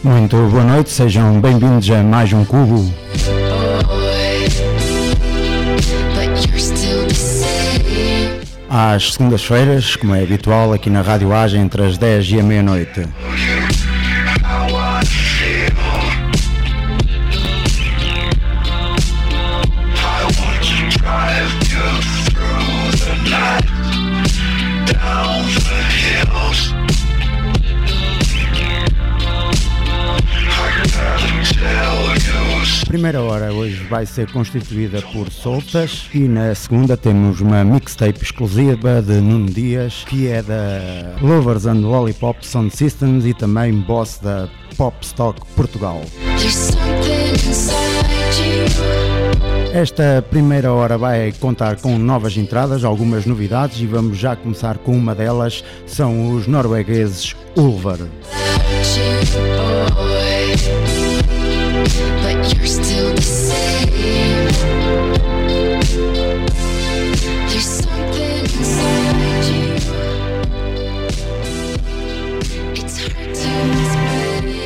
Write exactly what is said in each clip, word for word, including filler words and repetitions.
Muito boa noite, sejam bem-vindos a mais um Cubo. Às segundas-feiras, como é habitual, aqui na Rádio Agem, entre as dez e a meia-noite. A primeira hora hoje vai ser constituída por soltas e na segunda temos uma mixtape exclusiva de Nuno Dias, que é da Lovers and Lollipop Sound Systems e também boss da Pop Stock Portugal. Esta primeira hora vai contar com novas entradas, algumas novidades, e vamos já começar com uma delas, são os noruegueses Ulver. But you're still the same. There's something inside you. It's hard to explain.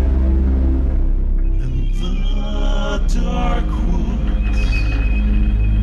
Dark woods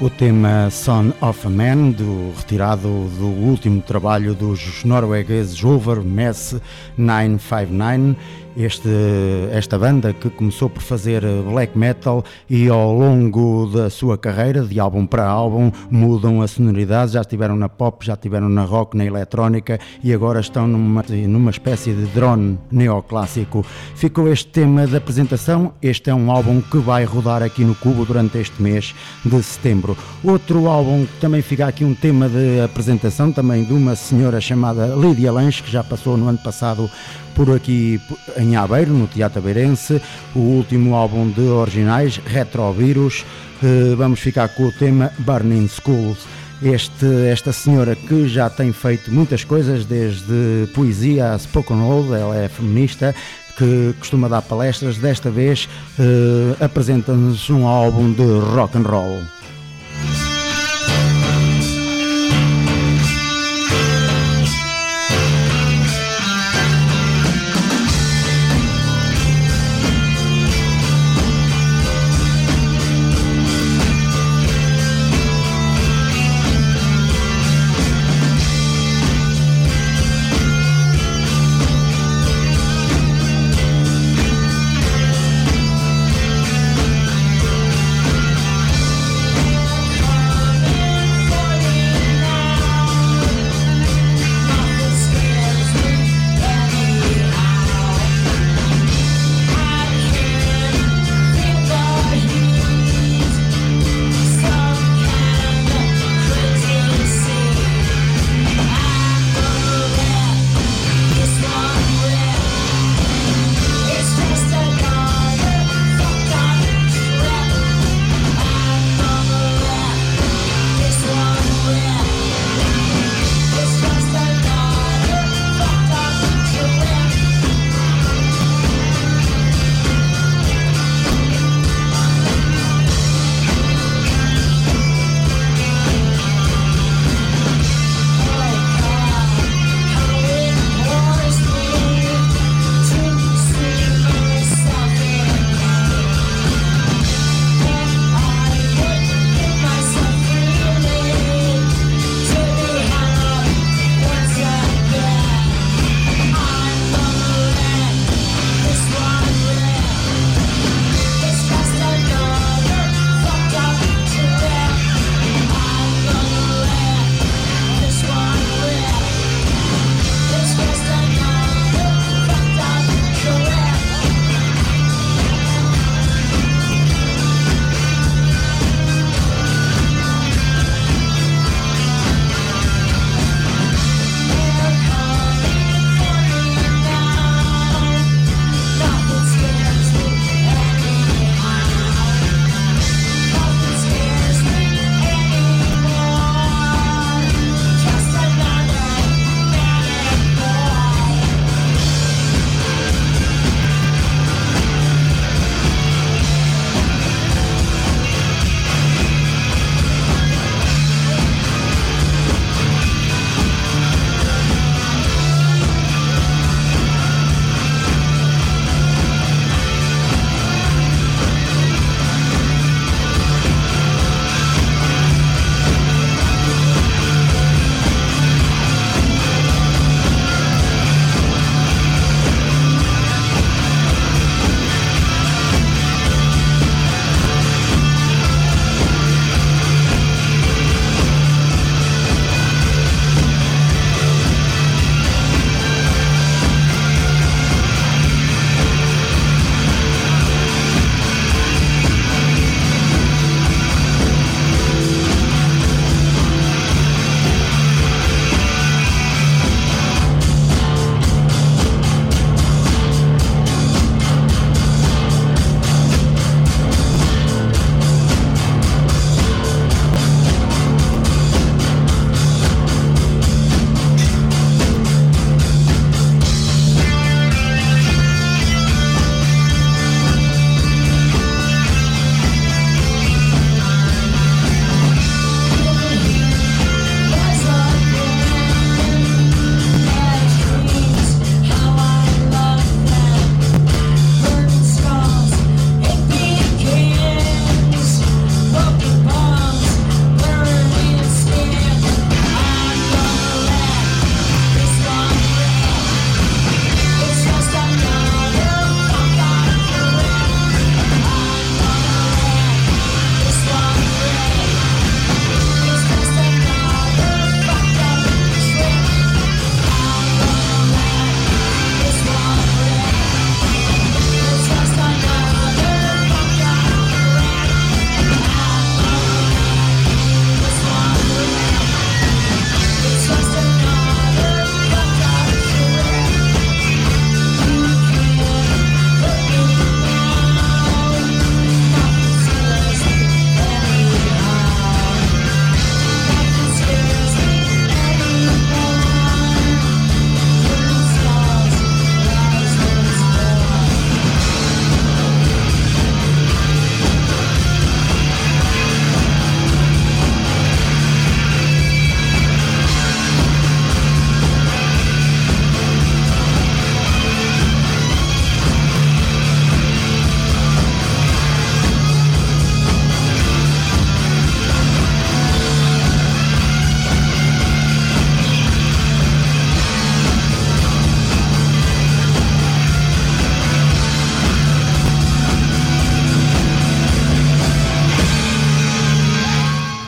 o tema Son of a Man, do, retirado do último trabalho dos noruegueses Ulver Mess nove cinco nove. Este, esta banda que começou por fazer black metal e ao longo da sua carreira, de álbum para álbum, mudam a sonoridade, já estiveram na pop, já estiveram na rock, na eletrónica e agora estão numa, numa espécie de drone neoclássico. Ficou este tema de apresentação. Este é um álbum que vai rodar aqui no Cubo durante este mês de setembro. Outro álbum que também fica aqui um tema de apresentação, também de uma senhora chamada Lídia Lange, que já passou no ano passado por aqui em Aveiro, no Teatro Aveirense, o último álbum de originais, Retrovírus. Vamos ficar com o tema Burning Schools. Este, esta senhora que já tem feito muitas coisas, desde poesia a spoken word, ela é feminista, que costuma dar palestras, desta vez uh, apresenta-nos um álbum de rock and roll.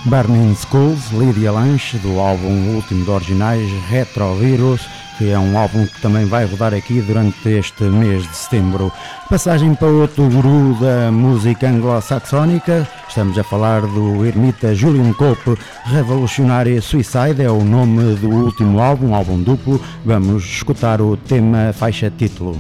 Burning Skulls, Lydia Lunch, do álbum último de originais, Retrovirus, que é um álbum que também vai rodar aqui durante este mês de setembro. Passagem para outro guru da música anglo-saxónica, estamos a falar do ermita Julian Cope. Revolutionary Suicide é o nome do último álbum, álbum duplo. Vamos escutar o tema faixa título.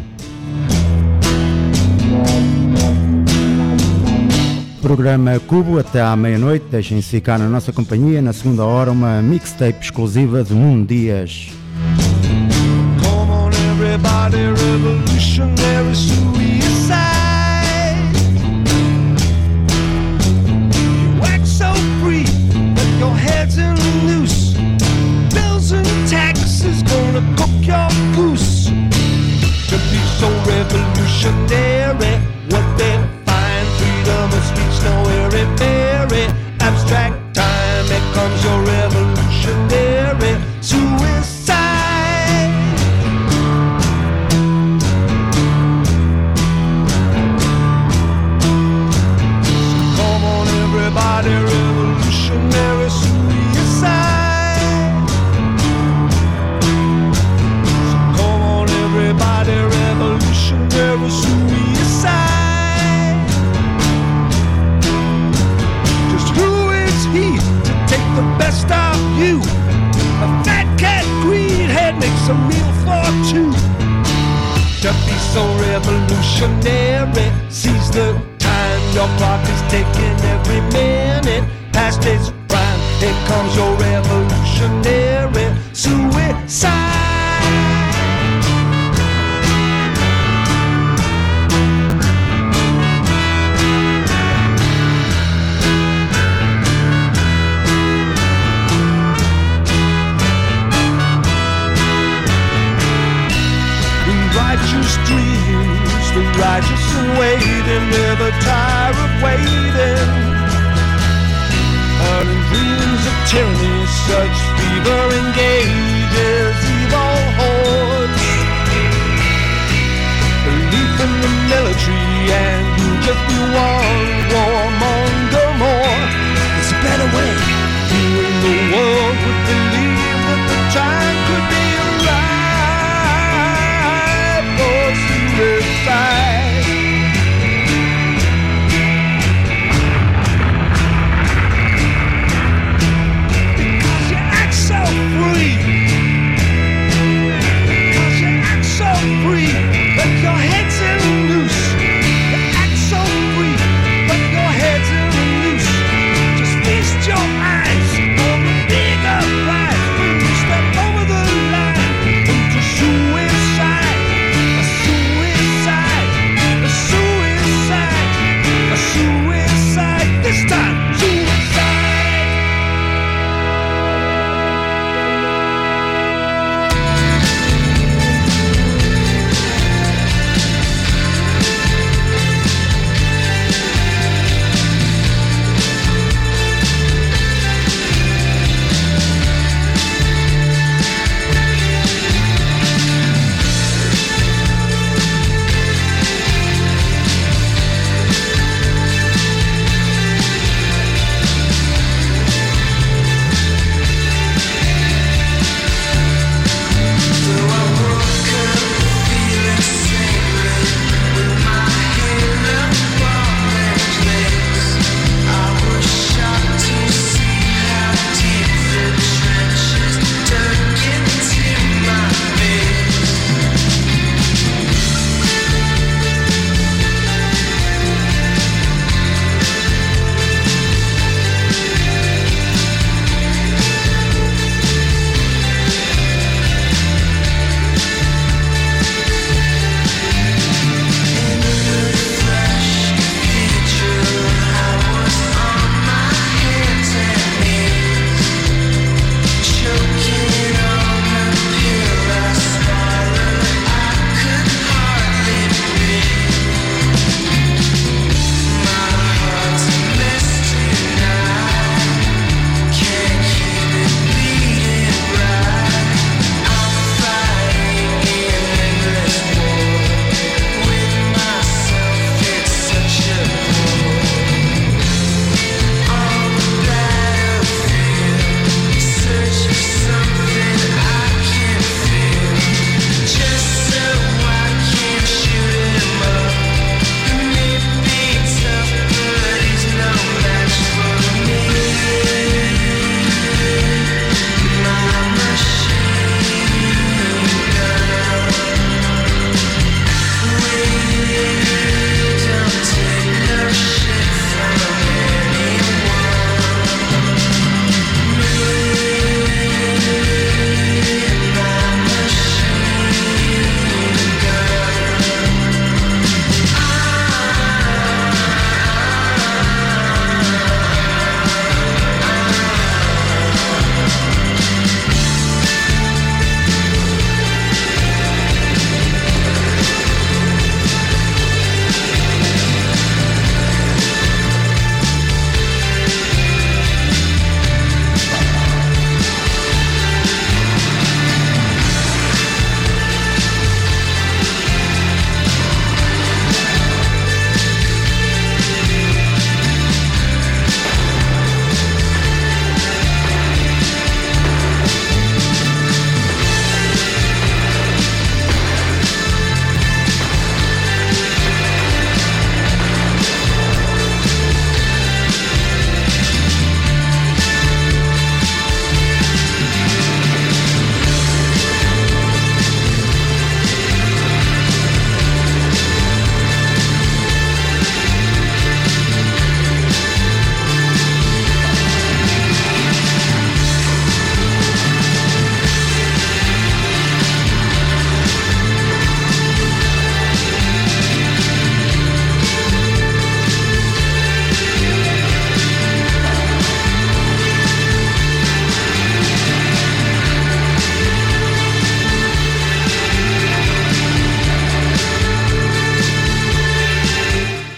Programa Cubo até à meia-noite, deixem-se ficar na nossa companhia. Na segunda hora, uma mixtape exclusiva de Nuno Dias. Come on everybody, revolutionary suicide. You act so free, but your head's in the noose. Bills and taxes gonna cook your goose. To be so revolutionary, what they freedom of speech, no airy fairy, abstract time, here comes your revolutionary suicide. So come on everybody, revolutionary suicide. So come on everybody, revolutionary suicide. The best of you. A fat cat greenhead makes a meal for two. To be so revolutionary, seize the time. Your clock is ticking every minute past its prime. Here comes your revolutionary suicide. Righteous dreams, the righteous and waiting, never tire of waiting. Earning dreams of tyranny, such fever engages evil hordes. Belief in the military and you just be one warmonger more. There's a better way. You in the world would believe that the time could be alive. Suicide. Because you act so free. Because you act so free. But your head's in loose. You act so free.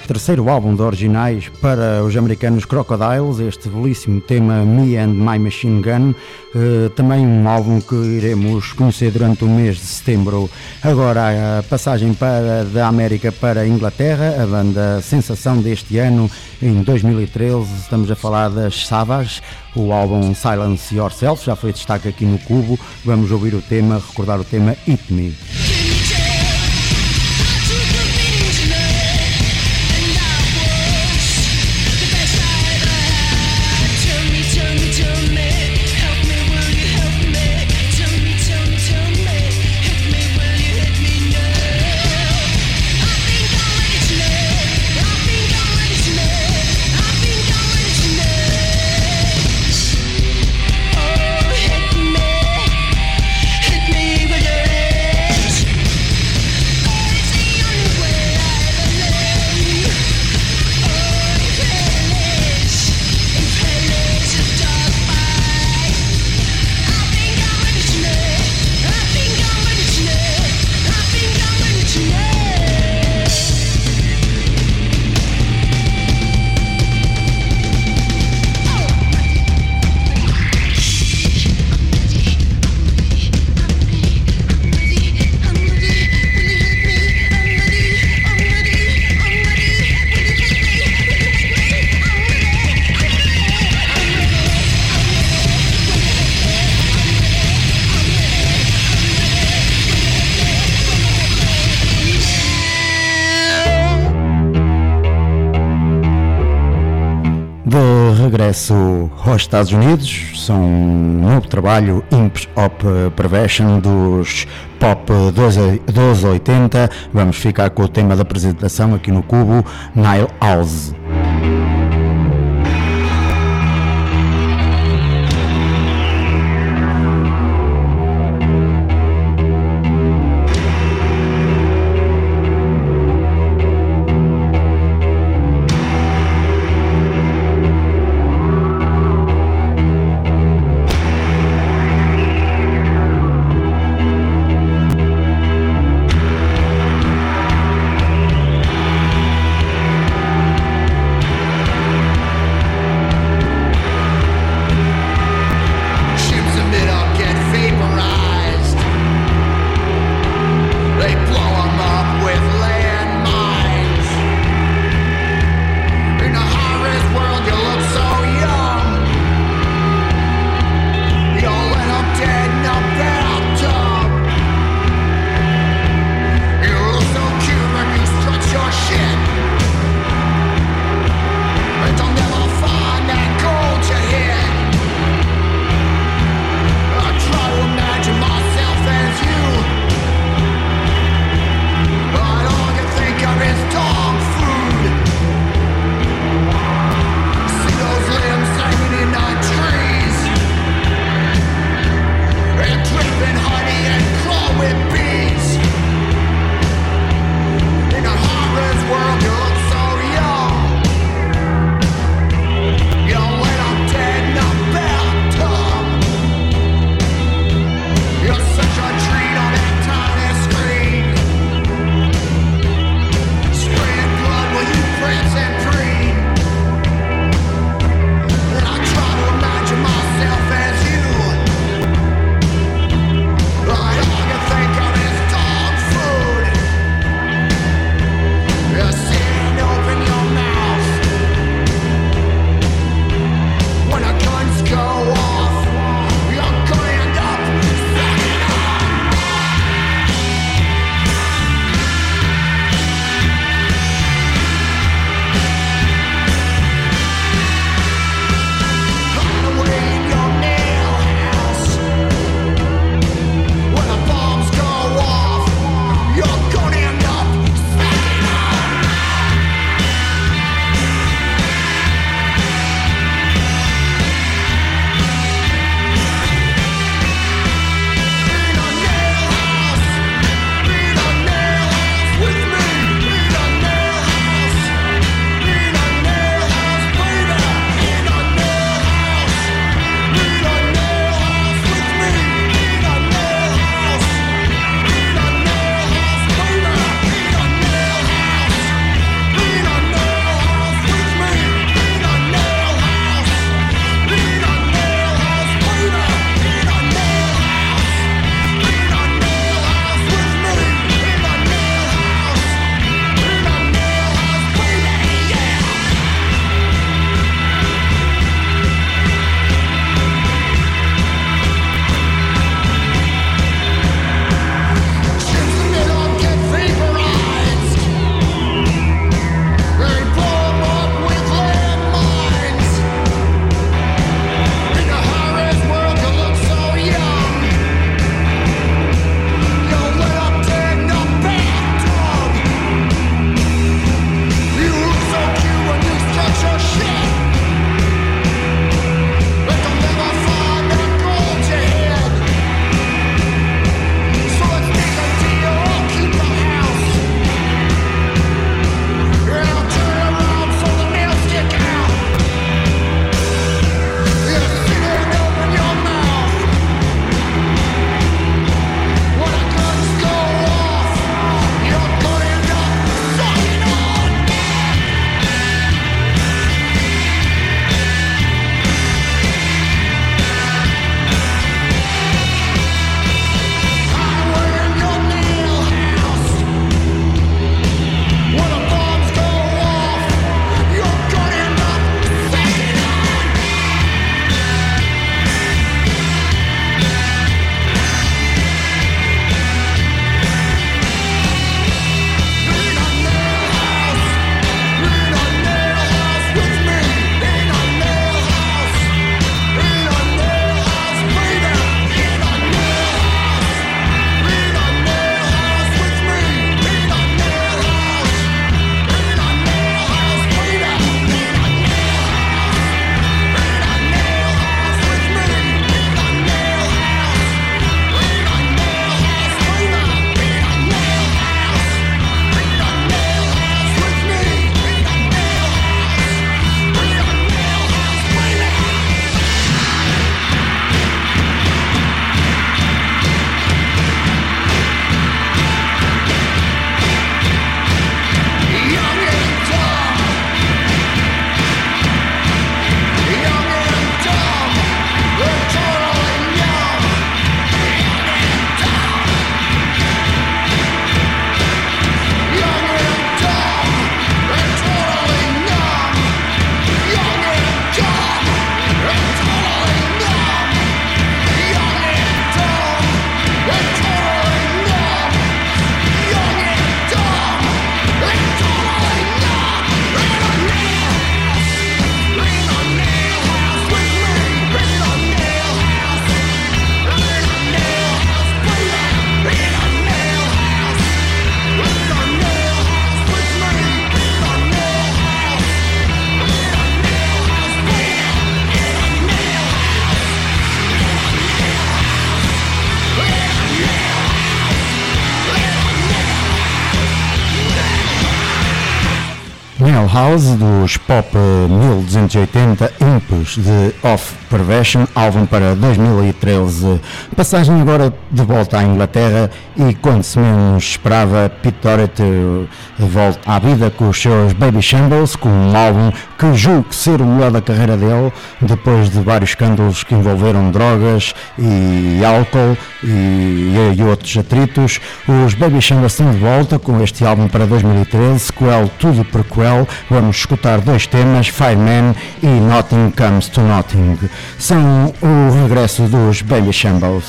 terceiro álbum de originais para os americanos Crocodiles, este belíssimo tema Me and My Machine Gun, uh, também um álbum que iremos conhecer durante o mês de setembro. Agora a passagem para, da América para a Inglaterra, a banda sensação deste ano, em dois mil e treze, estamos a falar das Savage, o álbum Silence Yourself, já foi destaque aqui no Cubo. Vamos ouvir o tema, recordar o tema Hit Me. Regresso aos Estados Unidos, são um novo trabalho, Imps of Perversion, dos Pop doze oitenta. Vamos ficar com o tema da apresentação aqui no Cubo, Nile House. House dos Pop mil duzentos e oitenta Impus de Off Perversion, álbum para dois mil e treze. Passagem agora de volta à Inglaterra e quando se menos esperava, Pete Doherty volta à vida com os seus Baby Shambles, com um álbum que julgo ser o melhor da carreira dele, depois de vários escândalos que envolveram drogas e álcool e, e outros atritos. Os Baby Shambles estão de volta com este álbum para dois mil e treze, sequel tudo prequel. Vamos escutar dois temas, Fireman e Nothing Comes to Nothing. São o regresso dos Baby Shambles.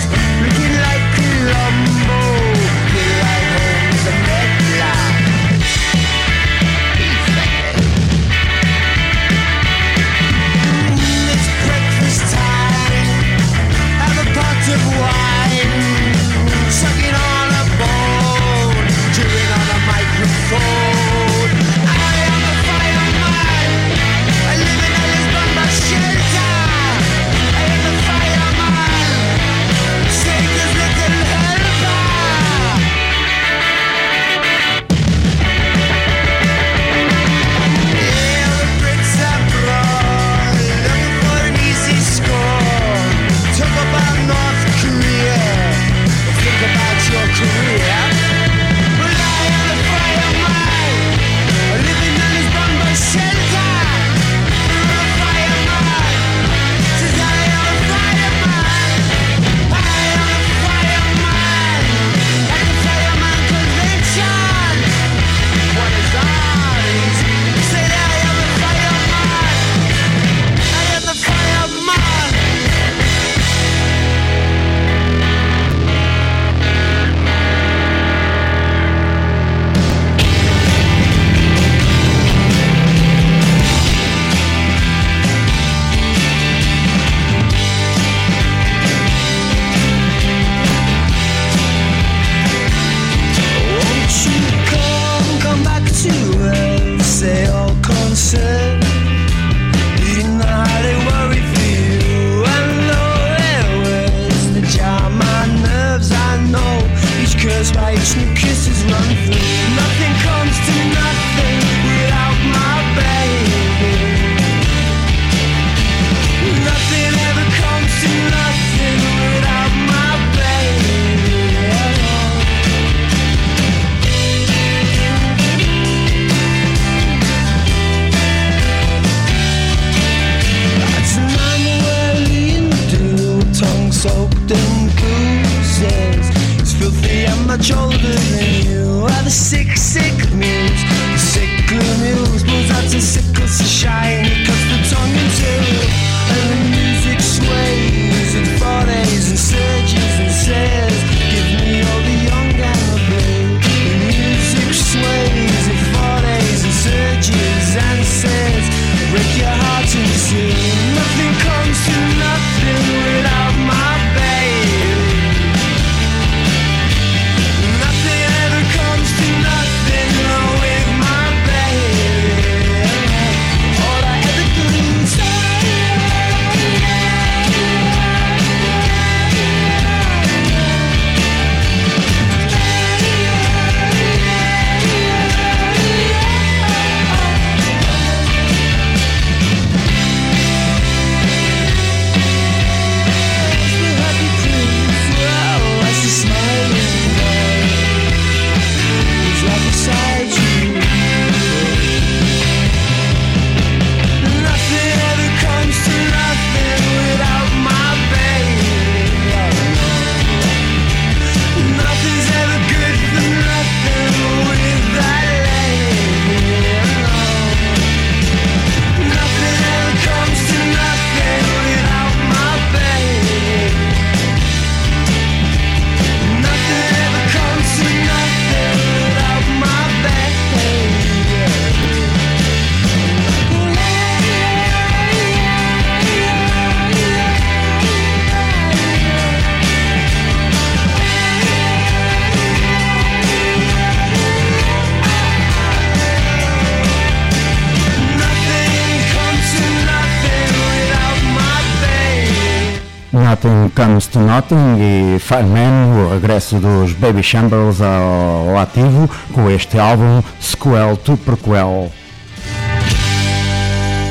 Nothing Comes to Nothing e Fireman, o regresso dos Baby Shambles ao, ao ativo com este álbum Sequel to Prequel.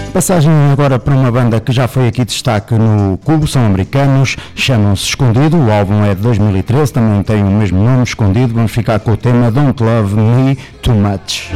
Passagem agora para uma banda que já foi aqui destaque no Cubo, são americanos, chamam-se Escondido, o álbum é de dois mil e treze, também tem o mesmo nome, Escondido. Vamos ficar com o tema Don't Love Me Too Much.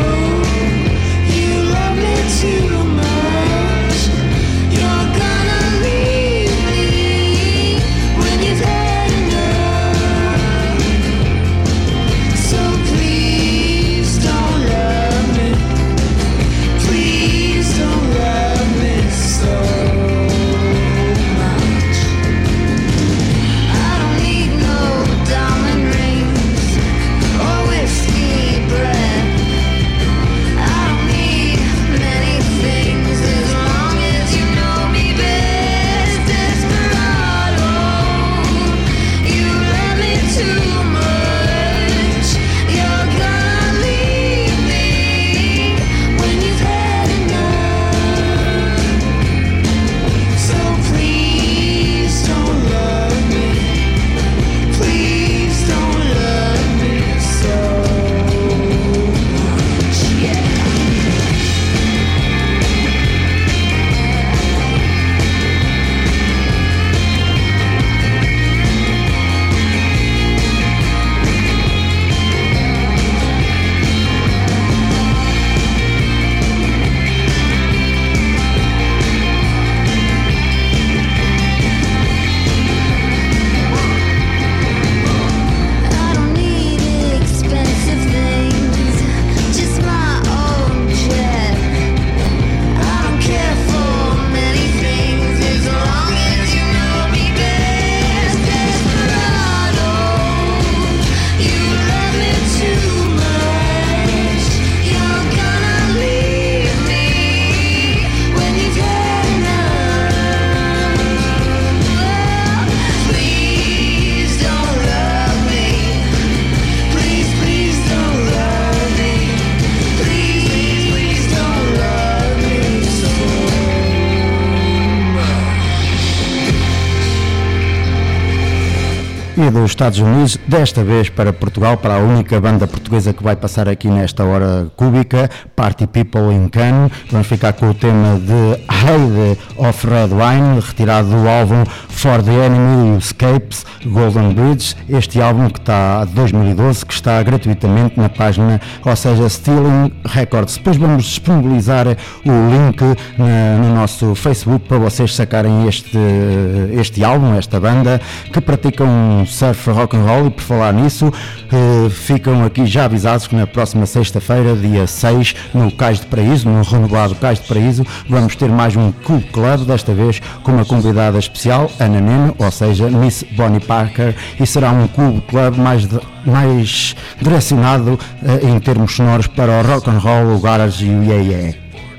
E dos Estados Unidos, desta vez para Portugal, para a única banda portuguesa que vai passar aqui nesta hora cúbica, Party People in Cannes. Vamos ficar com o tema de Hide of Red Wine, retirado do álbum For the Enemy Escapes Golden Bridge, este álbum que está de dois mil e doze, que está gratuitamente na página, ou seja, Stealing Records. Depois vamos disponibilizar o link na, no nosso Facebook para vocês sacarem este, este álbum, esta banda, que pratica um surf rock and roll. E por falar nisso, eh, ficam aqui já avisados que na próxima sexta-feira, dia seis, no Cais de Paraíso, no renovado Cais de Paraíso, vamos ter mais um Cool Club, desta vez com uma convidada especial, Ana Neno, ou seja, Miss Bonnie Parker, e será um Cool Club mais, de, mais direcionado eh, em termos sonoros para o rock and roll, o garage e o yeah yeah.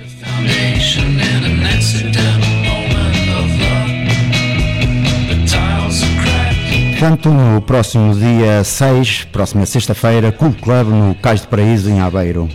Portanto, no próximo dia seis, próxima sexta-feira, Cool Club no Cais de Paraíso, em Aveiro.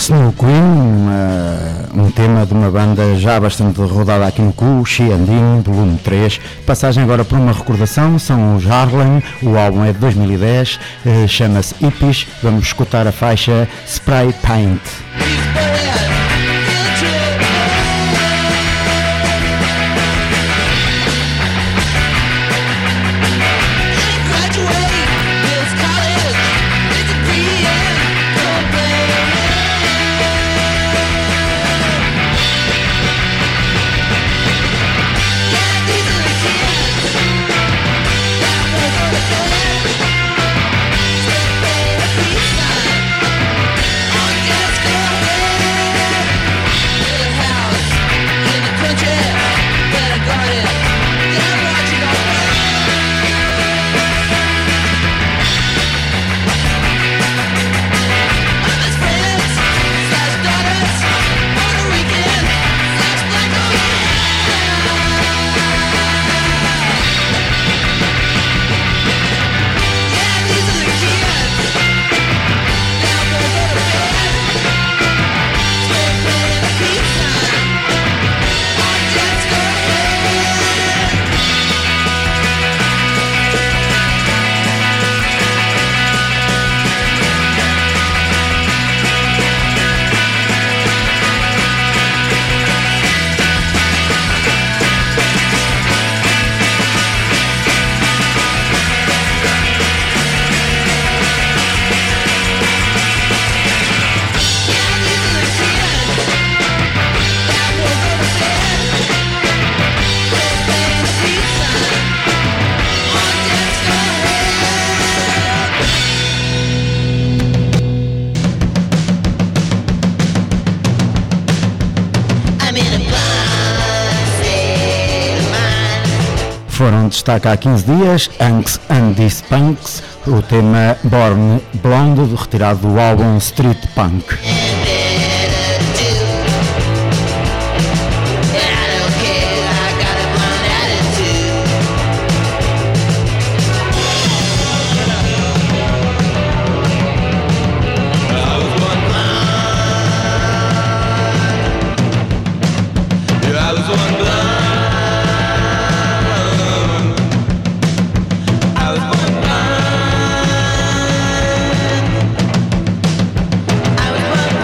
Snow Queen, uma, um tema de uma banda já bastante rodada aqui no Cu, Xiandin, volume três. Passagem agora por uma recordação, são os Harlem, o álbum é de dois mil e dez, eh, chama-se Hippies. Vamos escutar a faixa Spray Paint. Foram destaque há quinze dias, Anks and These Punks, o tema Born Blonde, retirado do álbum Street Punk. I was born blind.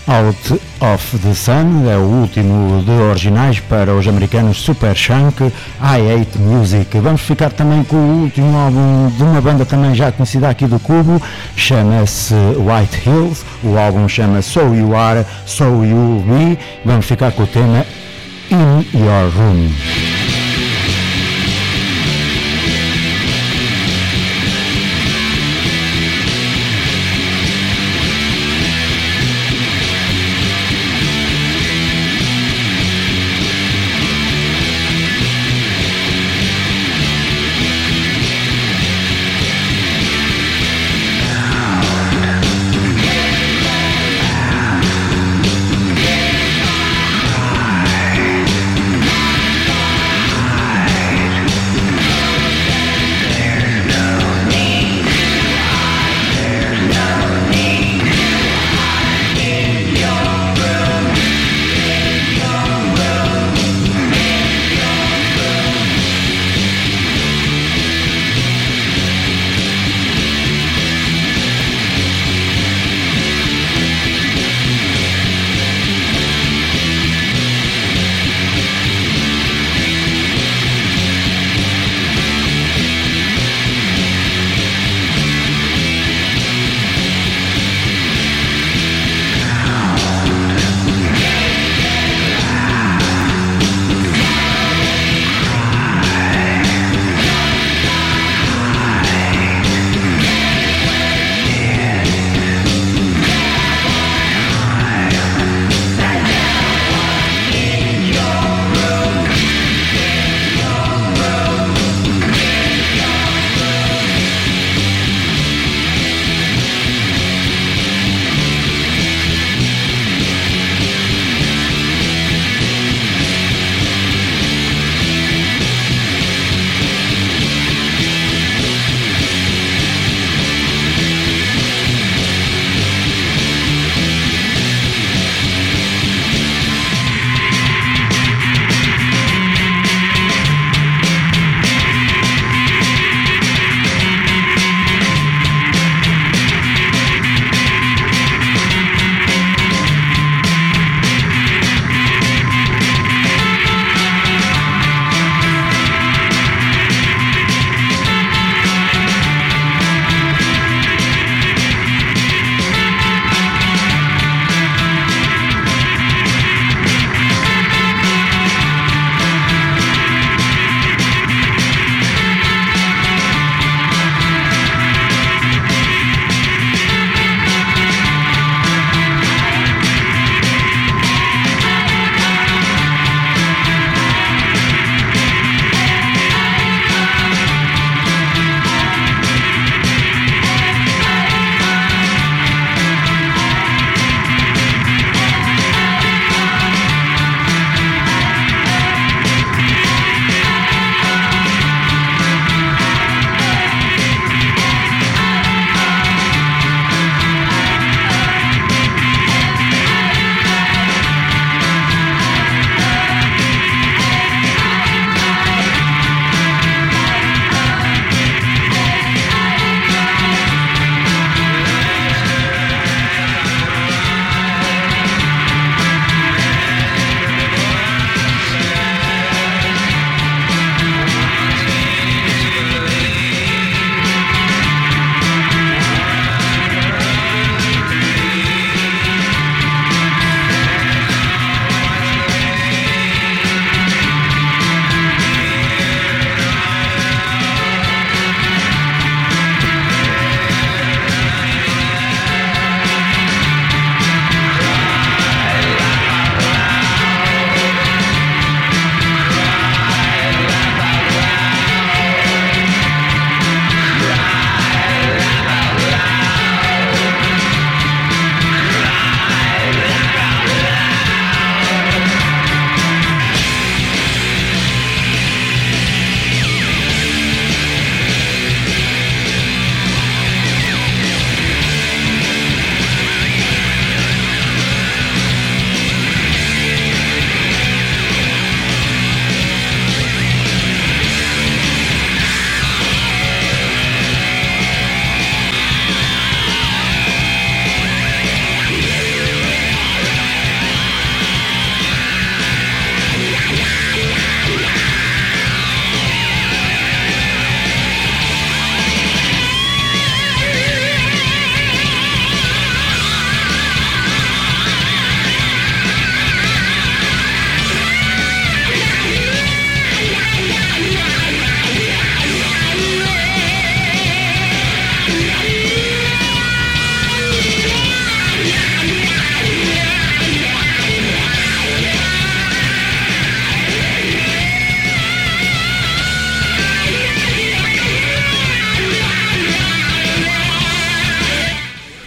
Out of the Sun é o último de originais para os americanos Superchunk, I Hate Music. Vamos ficar também com o último álbum de uma banda também já conhecida aqui do Cubo, chama-se White Hills, o álbum chama So You Are, So You'll Be. Vamos ficar com o tema In Your Room.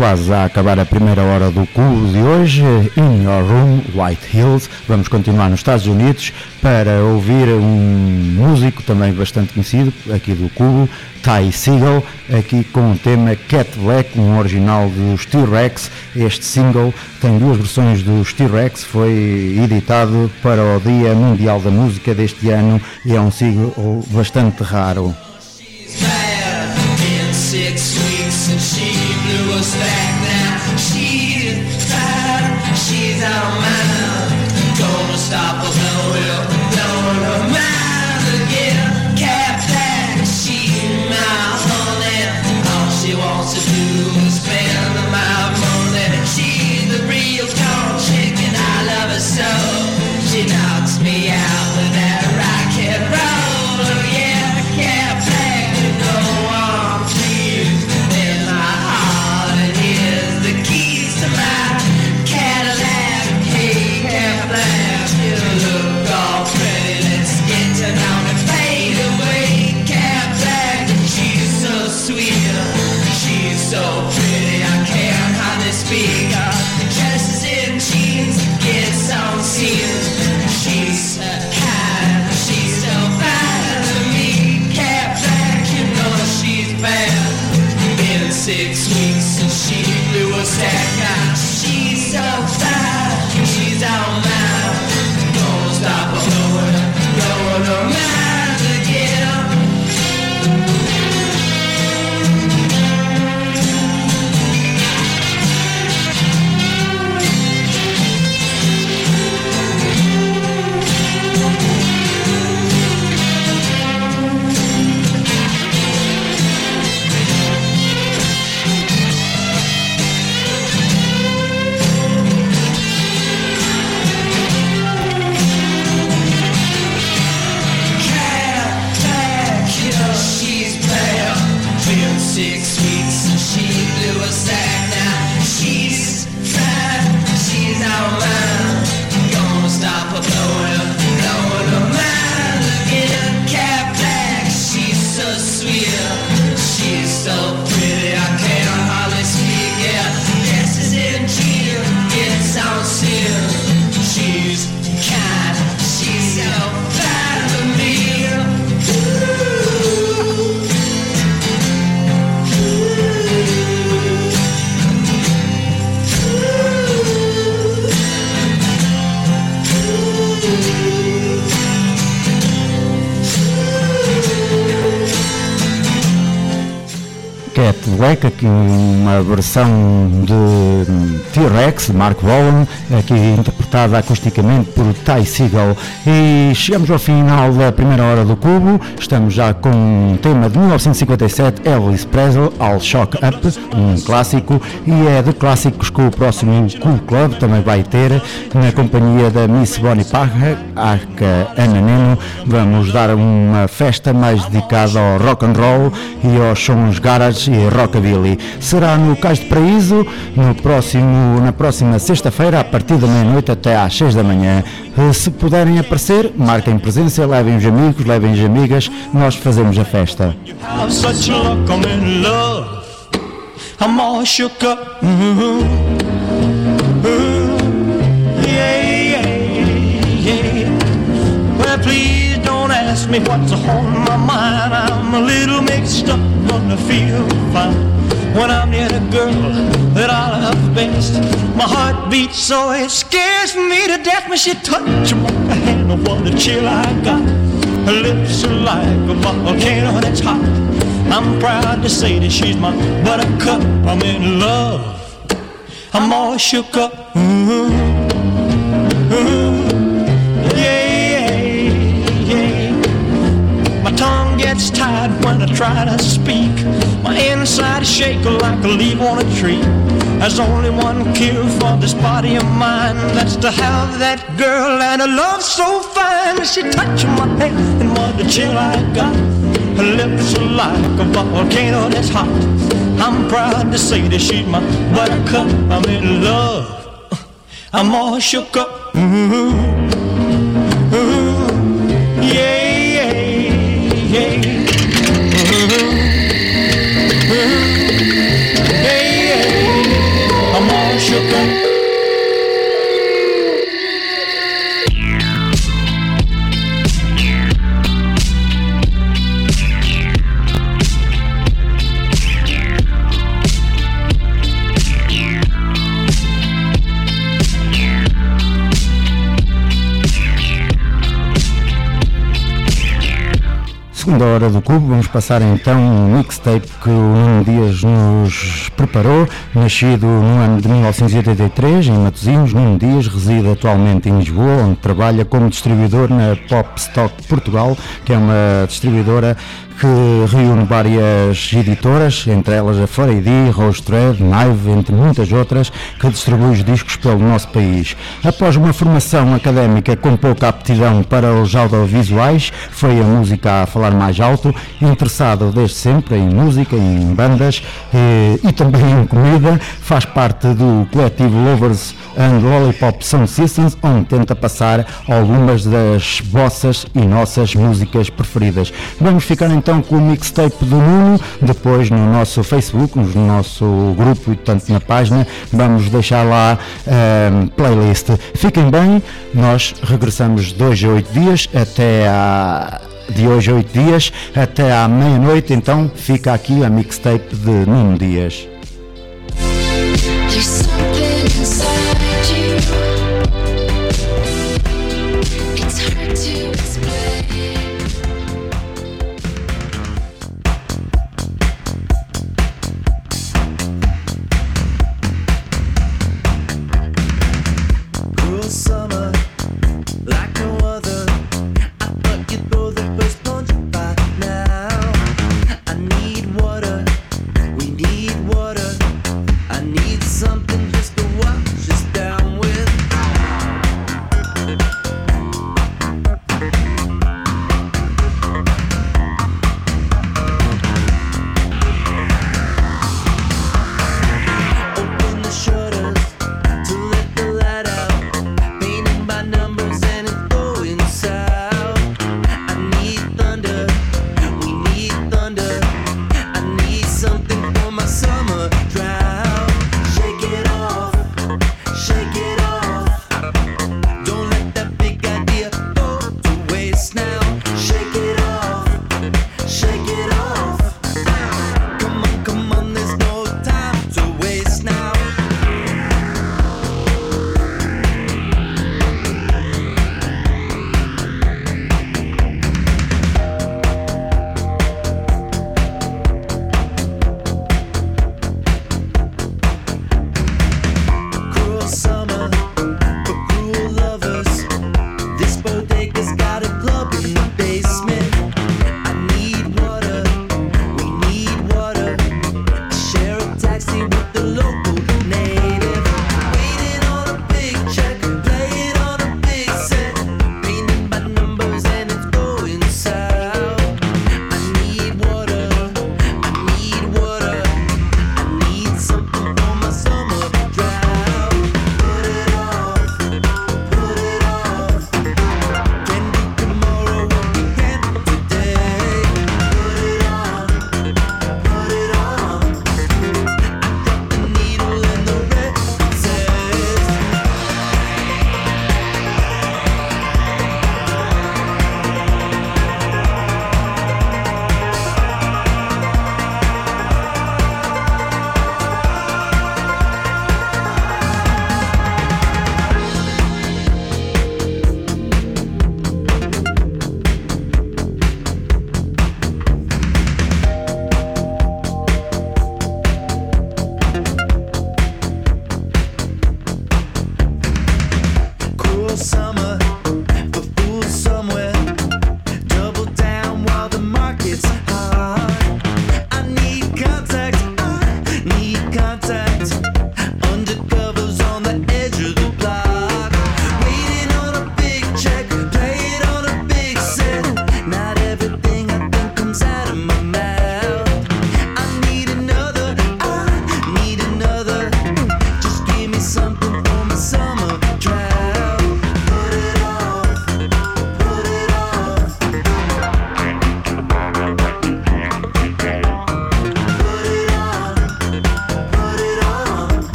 quase a acabar a primeira hora do Cubo de hoje. In Your Room, White Hills. Vamos continuar nos Estados Unidos para ouvir um músico também bastante conhecido aqui do Cubo, Ty Segall, aqui com o tema Cat Black, um original dos T-Rex. Este single tem duas versões dos T-Rex, foi editado para o Dia Mundial da Música deste ano e é um single bastante raro. Six weeks and she blew us back now. She's tired, she's out of mind. Gonna stop us nowhere, blowing her mind again. Cat back, she's my honey. All she wants to do is spend my money. She's the real tall chicken, I love her so. She knocks me out with that rock and roll. Oh yeah, cat back, you know I'm so pretty, I can't hardly speak. Dresses in jeans, gets on scenes. She's so kind, she's so fine to me. Cat back, you know she's bad. Been six weeks and she blew a sack now. She's so fine, she's all mine. Don't stop her blowing, blowing her mind again. Six weeks and she blew a sack now. She's fine, she's all mine. Gonna stop her blowing, blowing her mind again. Cat black, she's so sweet. She's so pretty, I can't hardly speak. Yeah, dresses in jeans, gets on sin. She's kind, she's so fine to me. Ooh. Cat Black, aqui uma versão de T-Rex, Mark Bolan, aqui interpretada acusticamente por Ty Segall. E chegamos ao final da primeira hora do Cubo, estamos já com um tema de mil novecentos e cinquenta e sete, Elvis Presley, I'll Shock Up, um clássico, e é de clássicos que o próximo Cool Club também vai ter, na companhia da Miss Bonnie Parker, a Ana Neno. Vamos dar uma festa mais dedicada ao rock and roll e aos sons garage e rockabilly. Será no Cais de Paraíso no próximo, na próxima sexta-feira, a partir da meia-noite até às seis da manhã. Se puderem aparecer, marquem presença, levem os amigos, levem as amigas, nós fazemos a festa. Ask me what's on my mind. I'm a little mixed up, but I feel fine when I'm near the girl that I love best. My heart beats so it scares me to death when she touches my hand. What a chill I got. Her lips are like a volcano that's hot. I'm proud to say that she's my buttercup. I'm in love, I'm all shook up. Ooh, ooh, yeah. My tongue gets tied when I try to speak. My inside is shaking like a leaf on a tree. There's only one cure for this body of mine. That's to have that girl and a love so fine. She touched my hand and what a chill I got. Her lips are like a volcano that's hot. I'm proud to say that she's my buttercup. I'm in love, I'm all shook up. Ooh, ooh, yeah. Yeah. sugar. Segunda hora do Cubo, vamos passar então um mixtape que o Nuno Dias nos preparou, nascido no ano de mil novecentos e oitenta e três em Matosinhos. Nuno Dias reside atualmente em Lisboa, onde trabalha como distribuidor na Pop Stock Portugal, que é uma distribuidora que reúne várias editoras, entre elas a Fora I D, Rose Thread, Naive, entre muitas outras, que distribui os discos pelo nosso país. Após uma formação académica com pouca aptidão para os audiovisuais, foi a música a falar mais alto, interessado desde sempre em música, em bandas e, e também em comida. Faz parte do coletivo Lovers and Lollipop Sound Systems, onde tenta passar algumas das vossas e nossas músicas preferidas. Vamos ficar então com o mixtape do Nuno, depois no nosso Facebook, no nosso grupo e tanto na página, vamos deixar lá um, playlist. Fiquem bem, nós regressamos de hoje a oito dias, até a... de hoje a oito dias, até à meia-noite, então fica aqui a mixtape de Nuno Dias. Shake it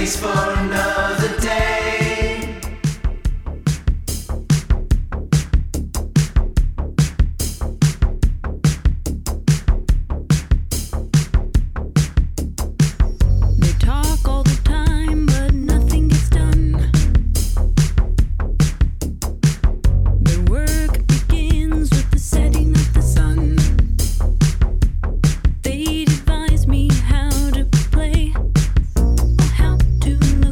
least for another day. They advise me how to play or how to know.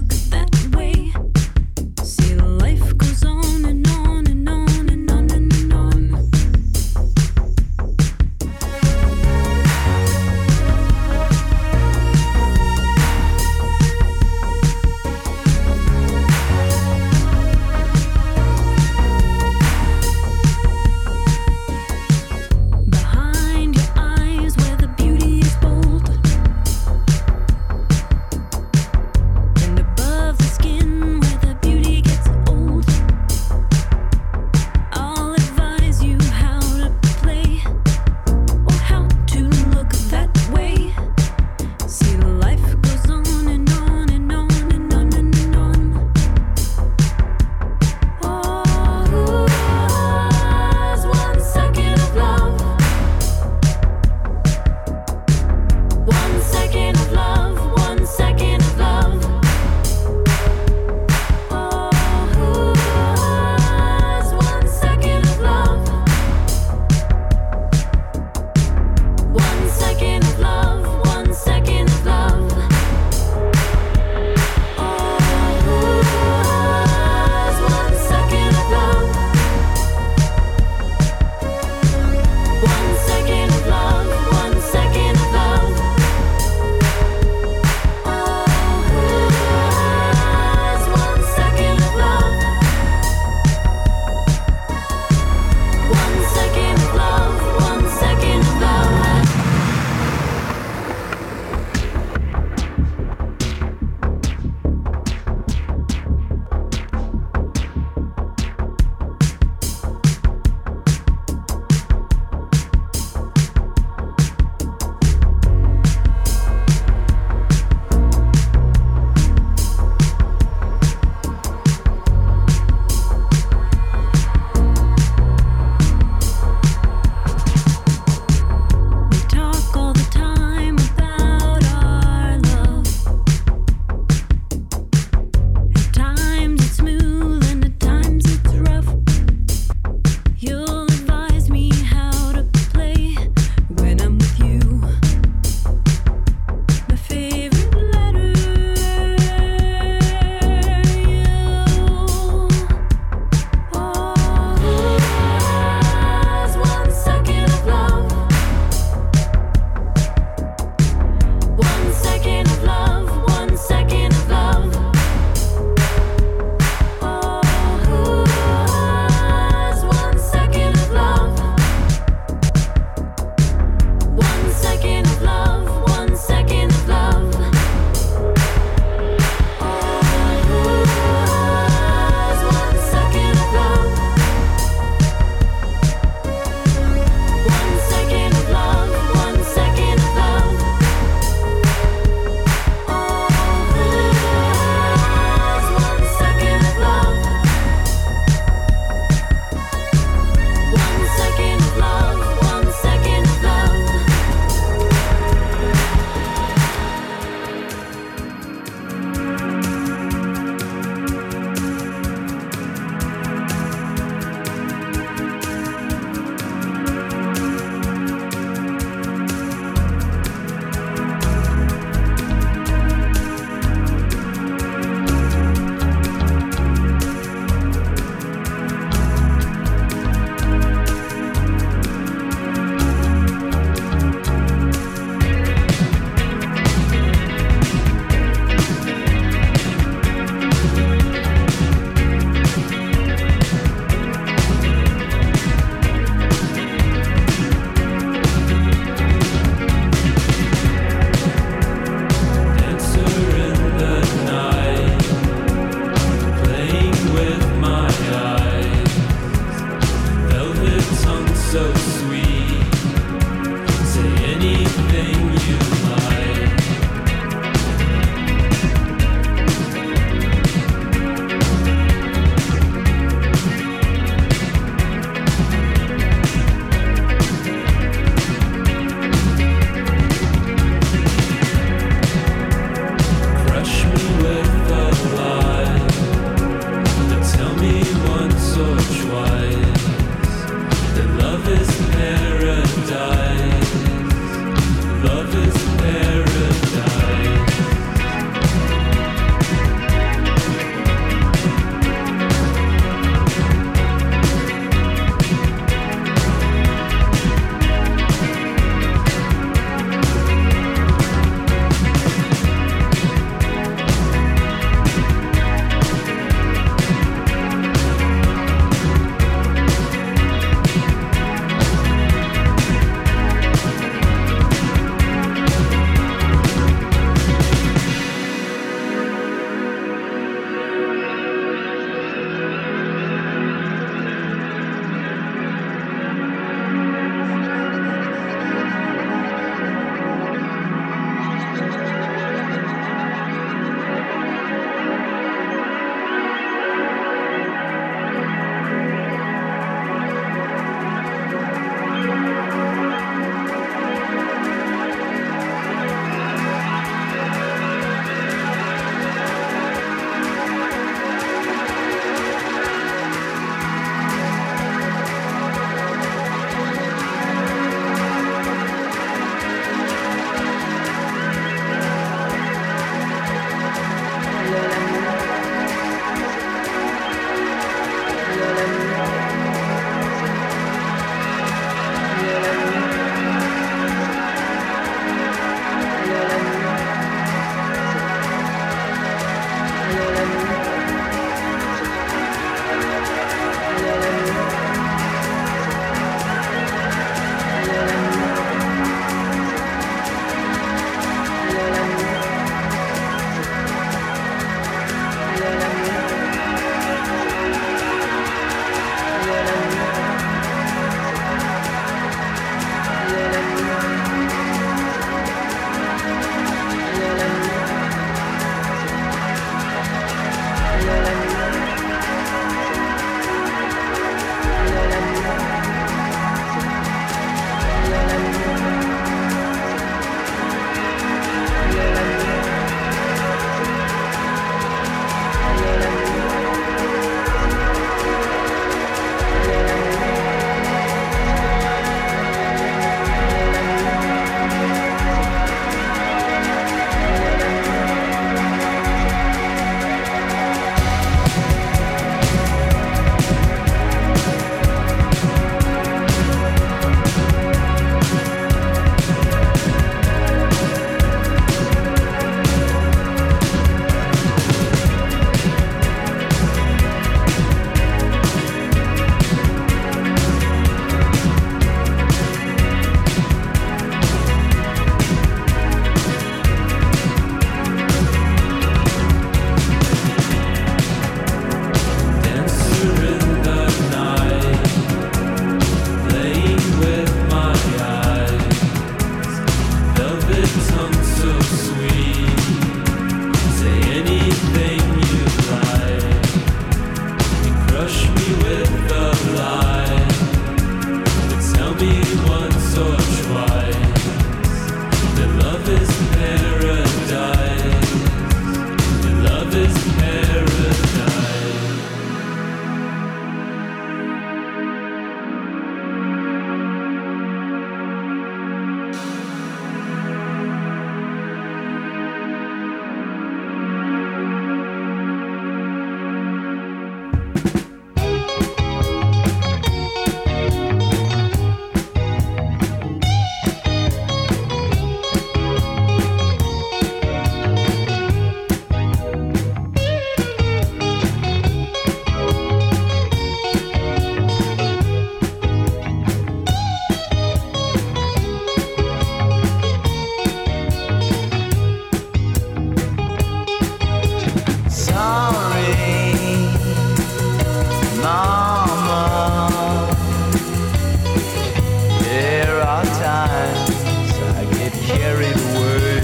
Sometimes I get carried away.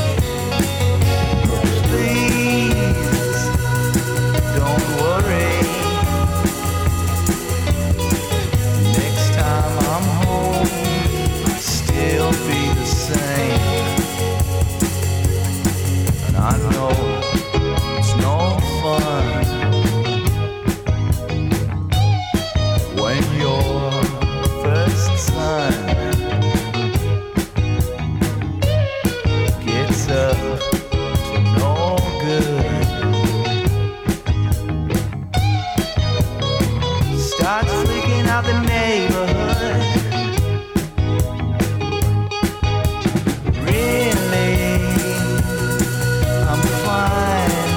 Please don't worry. Next time I'm home, I'll still be the same. And I know it's no fun when your first son gets up to no good, starts freaking out the neighborhood. Really, I'm fine.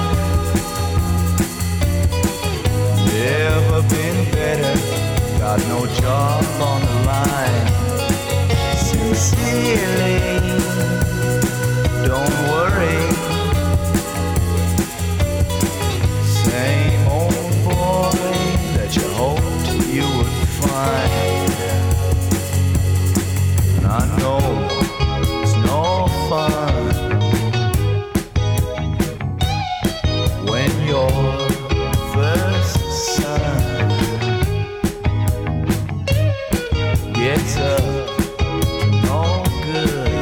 Never been better. Got no job on the line. Sincerely, don't worry. Same old boy that you hoped you would find. And I know it's no fun when your first son gets up to no good,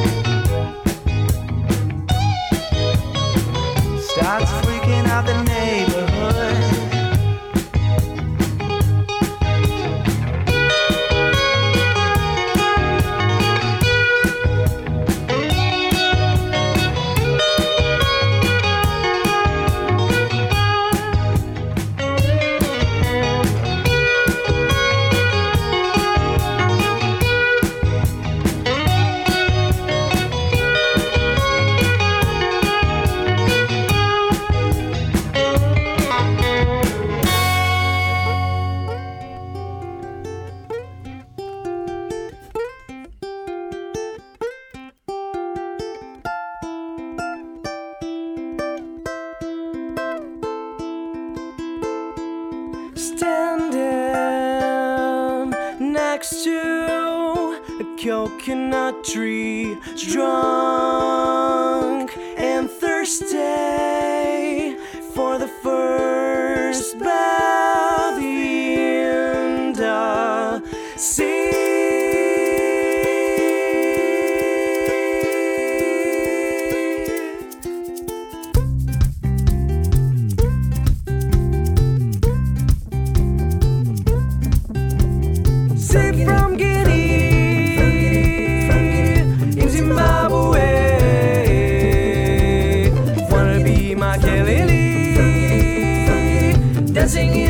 starts freaking out the neighborhood. Standing next to a coconut tree, drunk and thirsty for the first bath in the sea. Safe from Guinea, in Zimbabwe. Wanna be my Kelly, dancing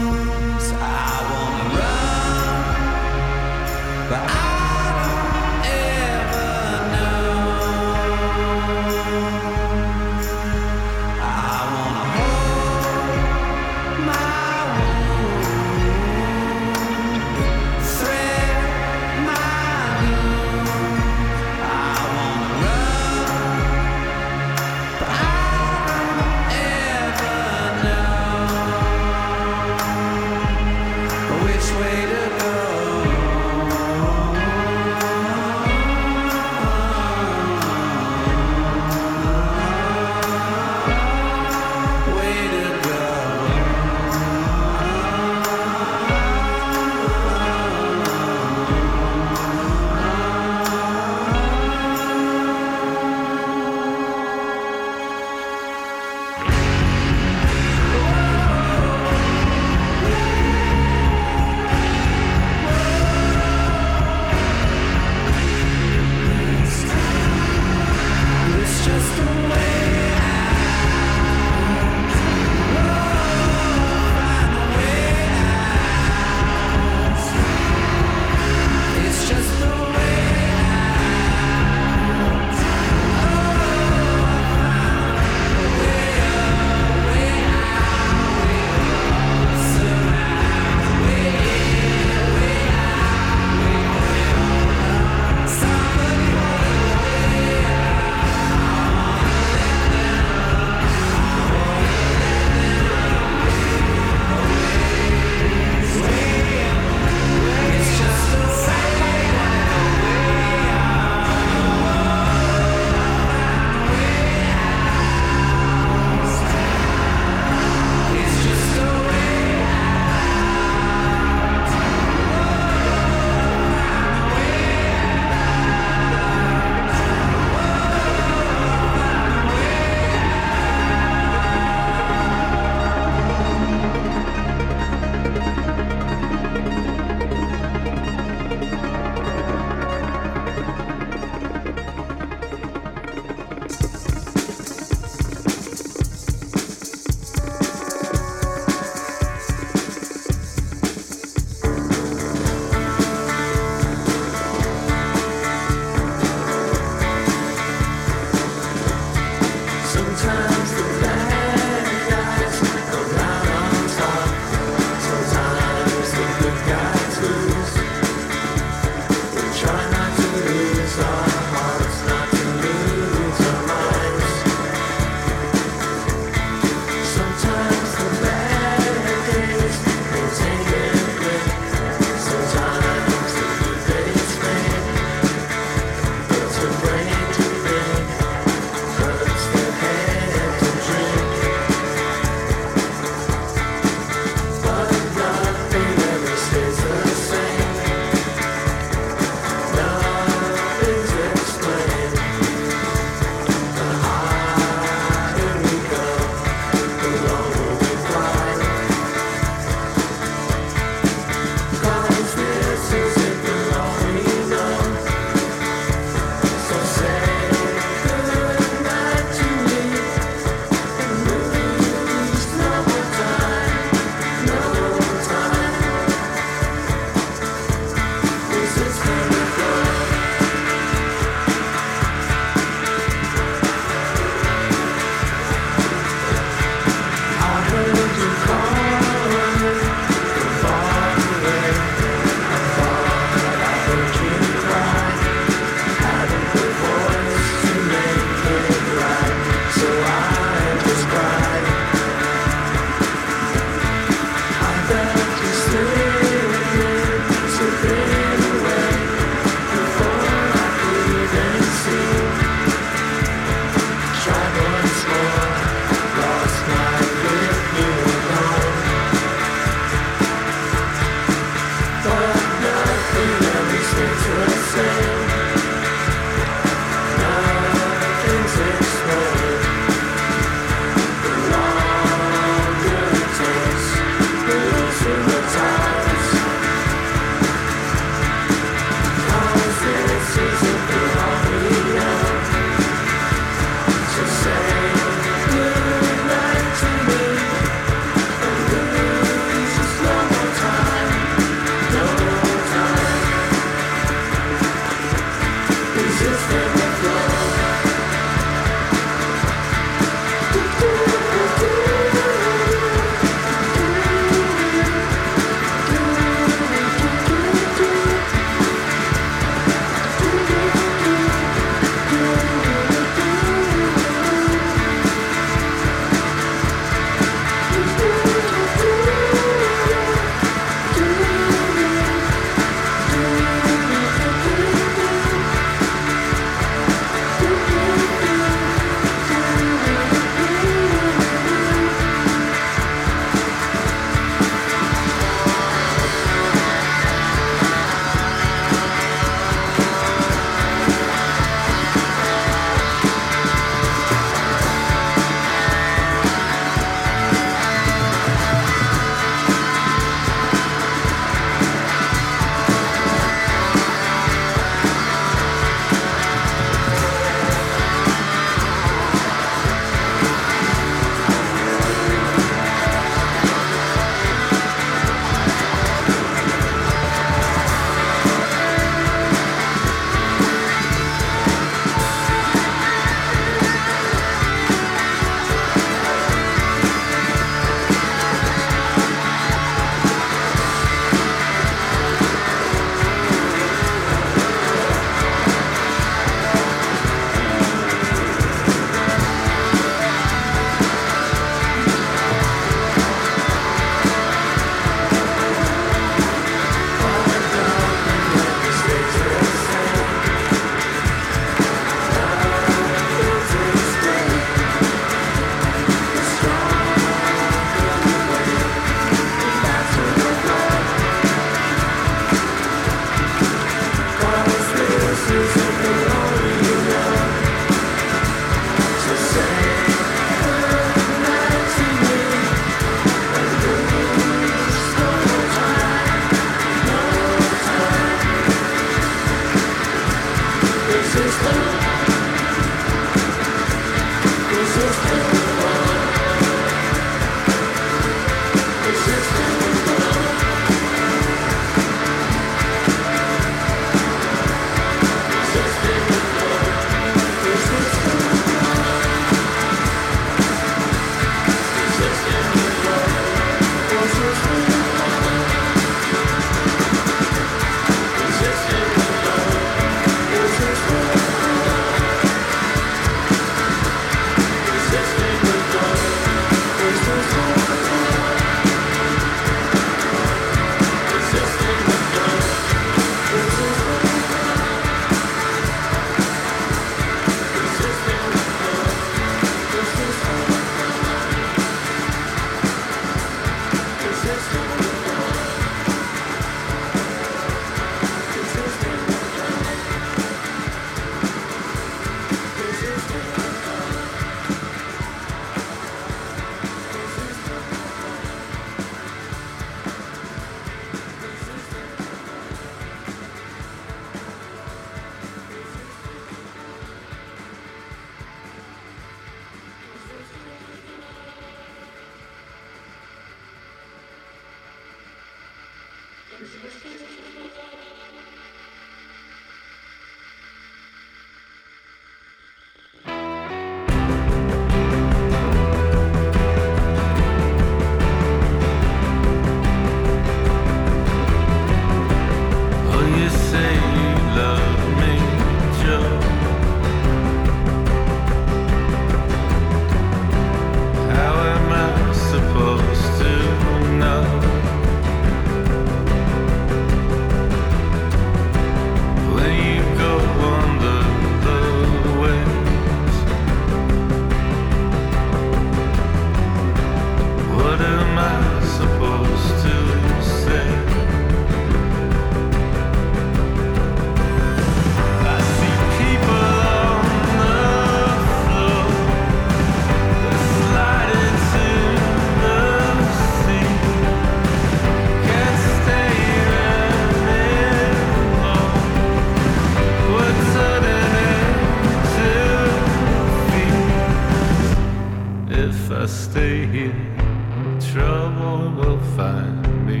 I stay here, trouble will find me.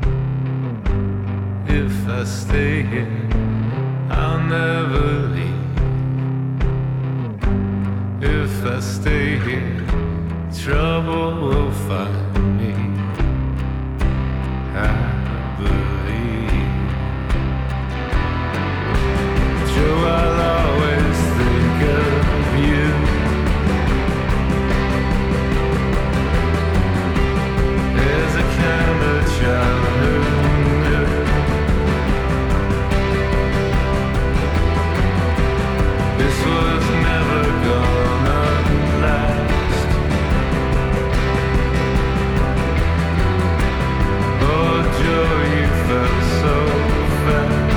If I stay here, I'll never leave. If I stay here, trouble will find me. I believe. Joe, I'll always think of you. There's a kind of childhood. This was never gonna last. Oh, Joe, you felt so fast.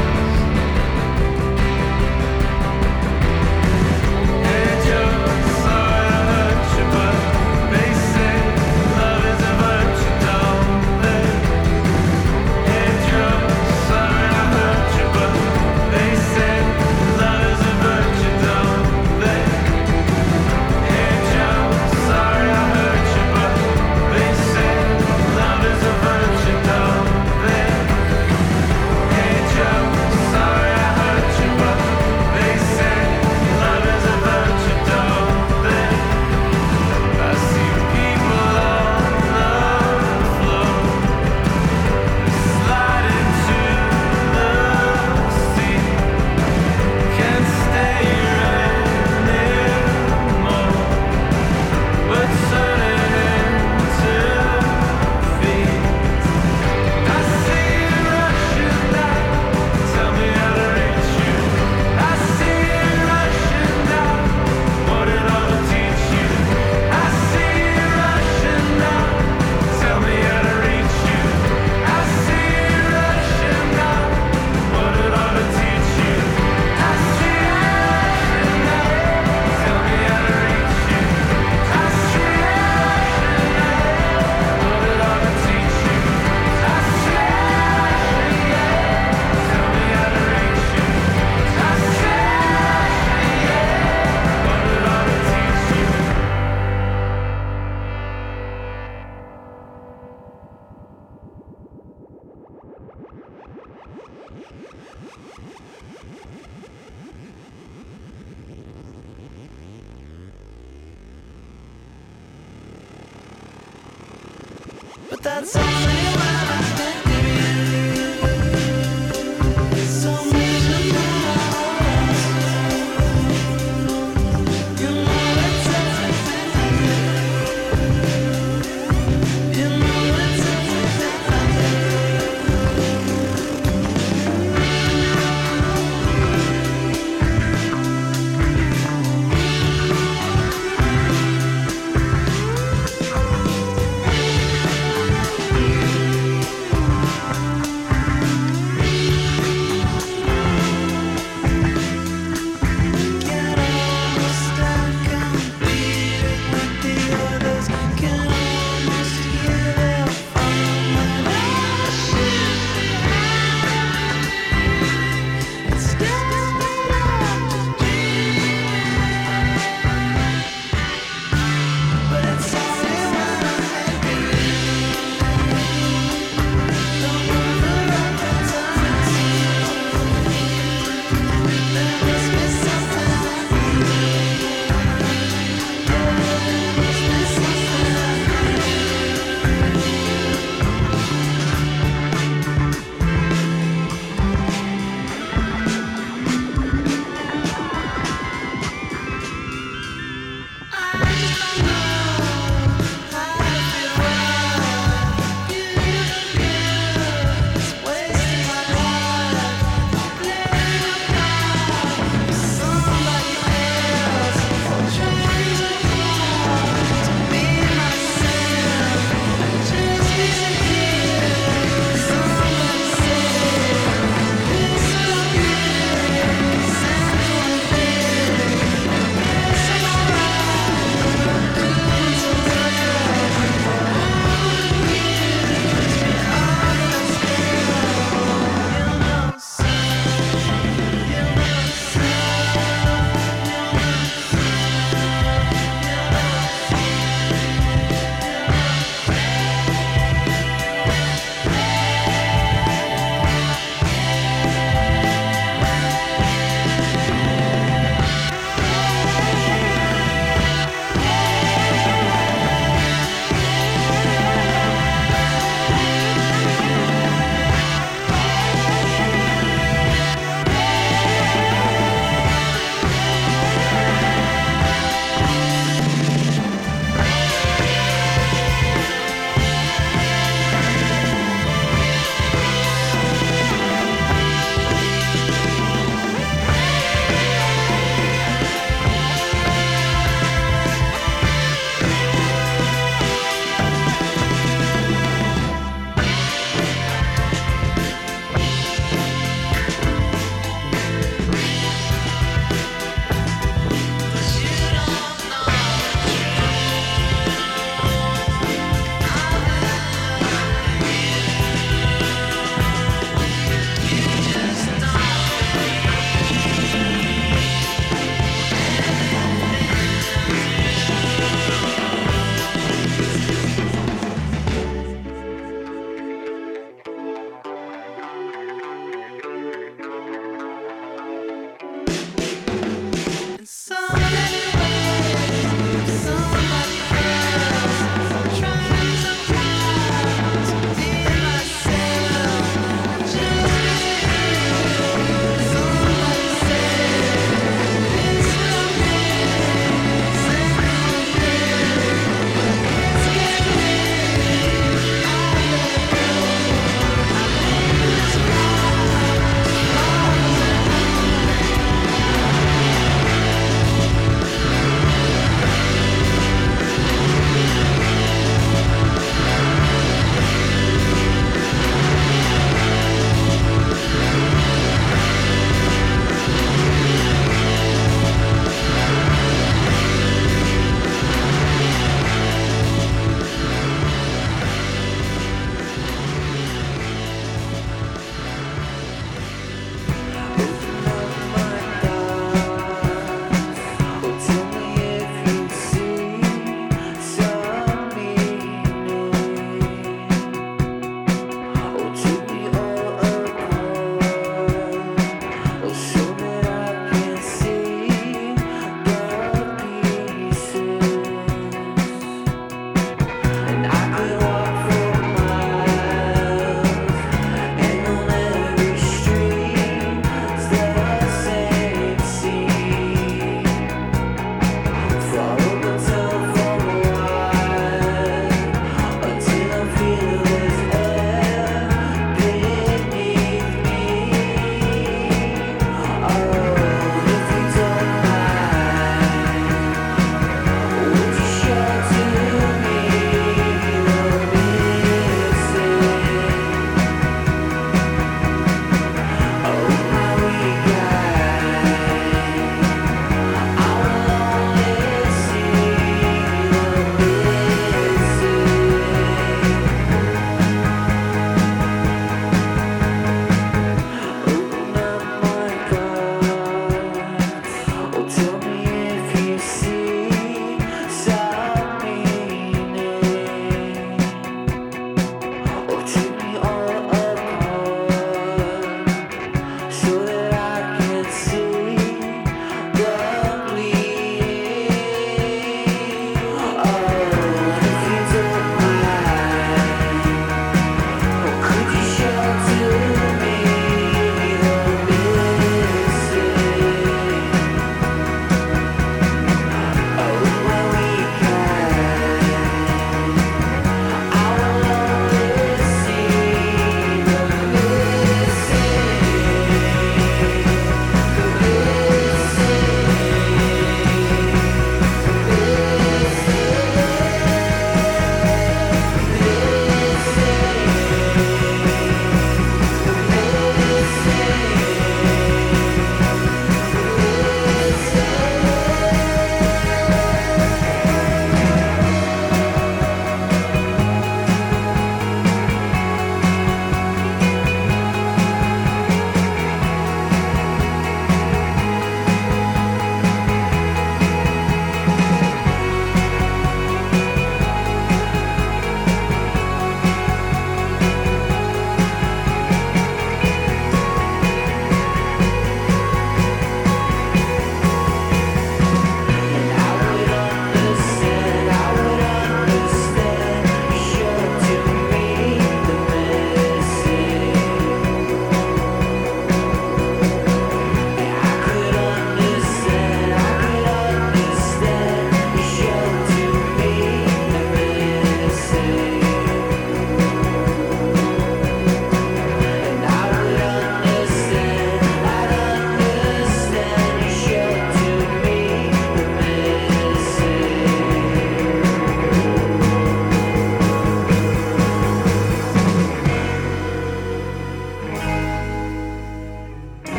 Hey, Joe, sorry I hurt you, but they say love is a virtue, don't they? Hey, Joe, sorry I hurt you, but they say love is a virtue, don't they? Hey, Joe, sorry I hurt you, but they say love is a virtue, don't they? Hey, Joe, sorry I hurt you, but they say love is a virtue, don't they? I see people on the floor, slide into the sea. Can't stay here anymore. We're turning into thieves. I see you rushing down. Tell me how to reach you. I see you rushing down. What did all to teach you? I see you rushing down. Tell me how to reach you. I see you rushing down. What did all to teach you? I see you rushing down. Tell me how to reach you. I see you rushing down. What did all to teach you? I see you rushing down. Tell me how to reach you. I see you rushing down. What did all to teach you? But that's only when I think of you. So miserable. You know it's everything I do. You know it's everything I do.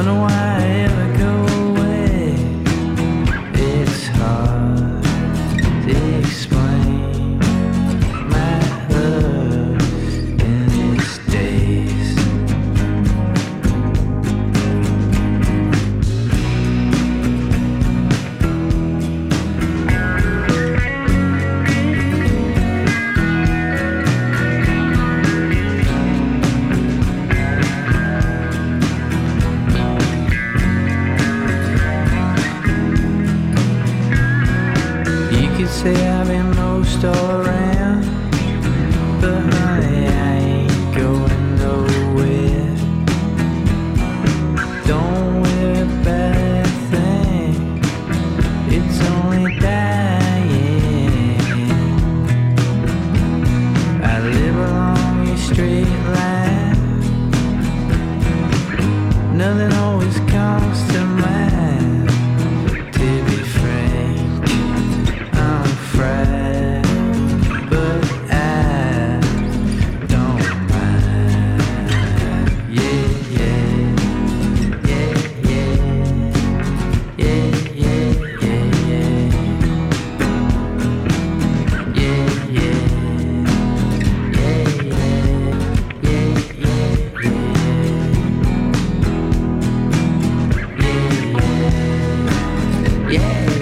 Don't know why I ever go away. It's hard to explain my love in these days. Say I've been most all around, but honey, I ain't going nowhere. Don't worry about a thing, it's only dying. I live along your straight line, nothing always comes to mind. To be frank, I'm fried, but I don't mind. Yeah, yeah, yeah, yeah, yeah, yeah, yeah, yeah, yeah, yeah, yeah, yeah, yeah, yeah, yeah.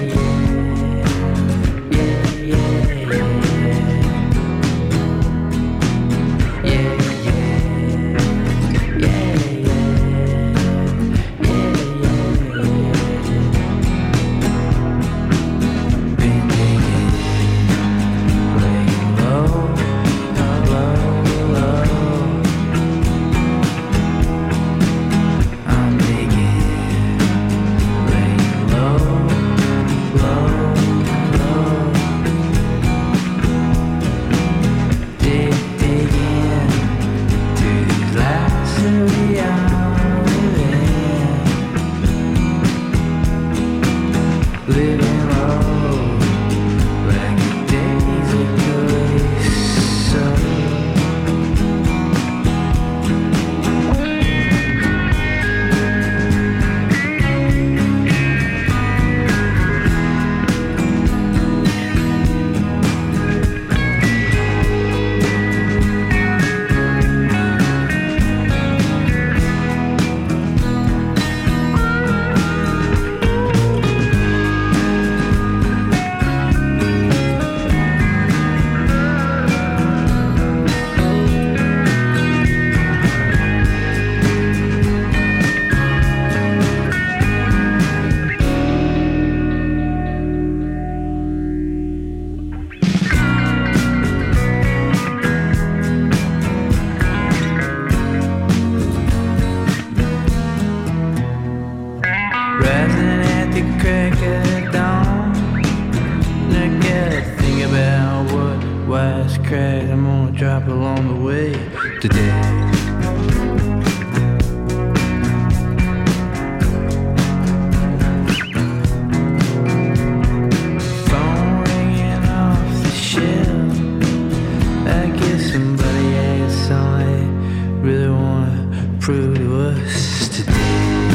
Living low, like a daisy so. Rising at the crack of dawn, I gotta think about what wise crack I'm gonna drop along the way today. Phone ringing off the shelf, I guess somebody has something they really wanna prove to us today.